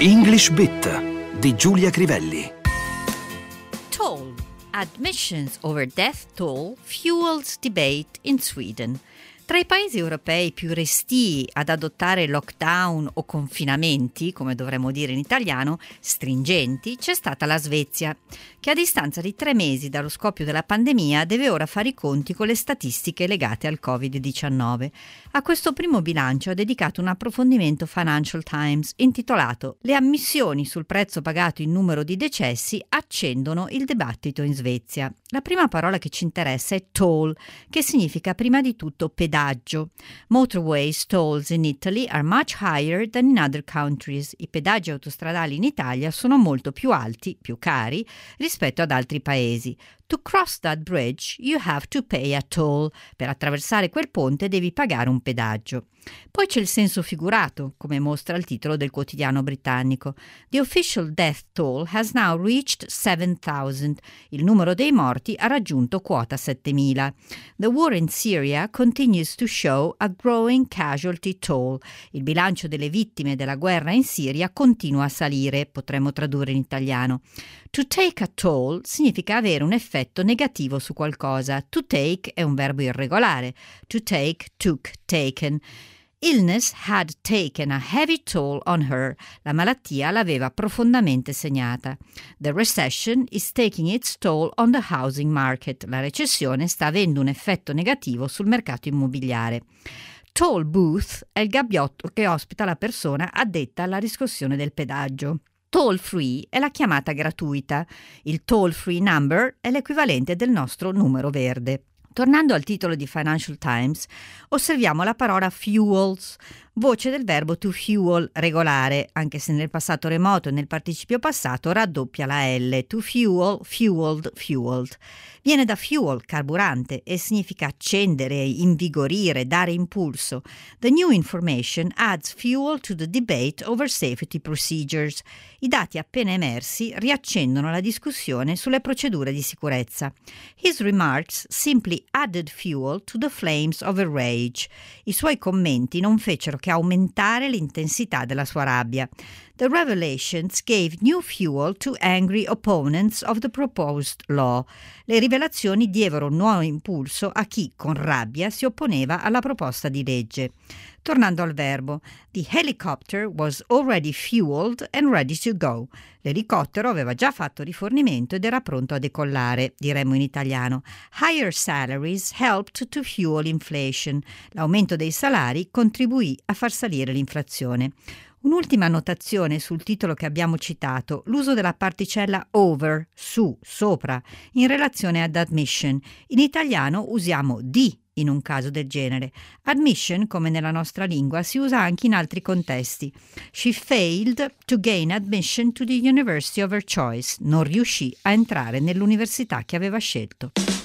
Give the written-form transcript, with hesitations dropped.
English Bit di Giulia Crivelli. Toll. Admissions over death toll fuels debate in Sweden. Tra i paesi europei più restii ad adottare lockdown o confinamenti, come dovremmo dire in italiano, stringenti, c'è stata la Svezia, che a distanza di 3 mesi dallo scoppio della pandemia deve ora fare i conti con le statistiche legate al Covid-19. A questo primo bilancio ha dedicato un approfondimento Financial Times intitolato «Le ammissioni sul prezzo pagato in numero di decessi accendono il dibattito in Svezia». La prima parola che ci interessa è toll, che significa prima di tutto pedaggio. Motorways tolls in Italy are much higher than in other countries. I pedaggi autostradali in Italia sono molto più alti, più cari, rispetto ad altri paesi. To cross that bridge, you have to pay a toll. Per attraversare quel ponte devi pagare un pedaggio. Poi c'è il senso figurato, come mostra il titolo del quotidiano britannico. The official death toll has now reached 7,000. Il numero dei morti ha raggiunto quota 7.000. The war in Syria continues to show a growing casualty toll. Il bilancio delle vittime della guerra in Siria continua a salire, potremmo tradurre in italiano. To take a toll significa avere un effetto negativo su qualcosa. To take è un verbo irregolare. To take, took, taken. Illness had taken a heavy toll on her. La malattia l'aveva profondamente segnata. The recession is taking its toll on the housing market. La recessione sta avendo un effetto negativo sul mercato immobiliare. Toll booth è il gabbiotto che ospita la persona addetta alla riscossione del pedaggio. Toll free è la chiamata gratuita. Il toll free number è l'equivalente del nostro numero verde. Tornando al titolo di Financial Times, osserviamo la parola fuels, voce del verbo to fuel regolare, anche se nel passato remoto e nel participio passato raddoppia la L, to fuel, fueled, fueled. Viene da fuel, carburante, e significa accendere, invigorire, dare impulso. The new information adds fuel to the debate over safety procedures. I dati appena emersi riaccendono la discussione sulle procedure di sicurezza. His remarks simply added fuel to the flames of a rage. I suoi commenti non fecero che aumentare l'intensità della sua rabbia. The revelations gave new fuel to angry opponents of the proposed law. Le rivelazioni diedero un nuovo impulso a chi, con rabbia, si opponeva alla proposta di legge. Tornando al verbo, the helicopter was already fueled and ready to go. L'elicottero aveva già fatto rifornimento ed era pronto a decollare, diremmo in italiano. Higher salaries helped to fuel inflation. L'aumento dei salari contribuì a far salire l'inflazione. Un'ultima annotazione sul titolo che abbiamo citato, l'uso della particella over, su, sopra, in relazione ad admission. In italiano usiamo di in un caso del genere. Admission, come nella nostra lingua, si usa anche in altri contesti. She failed to gain admission to the university of her choice. Non riuscì a entrare nell'università che aveva scelto.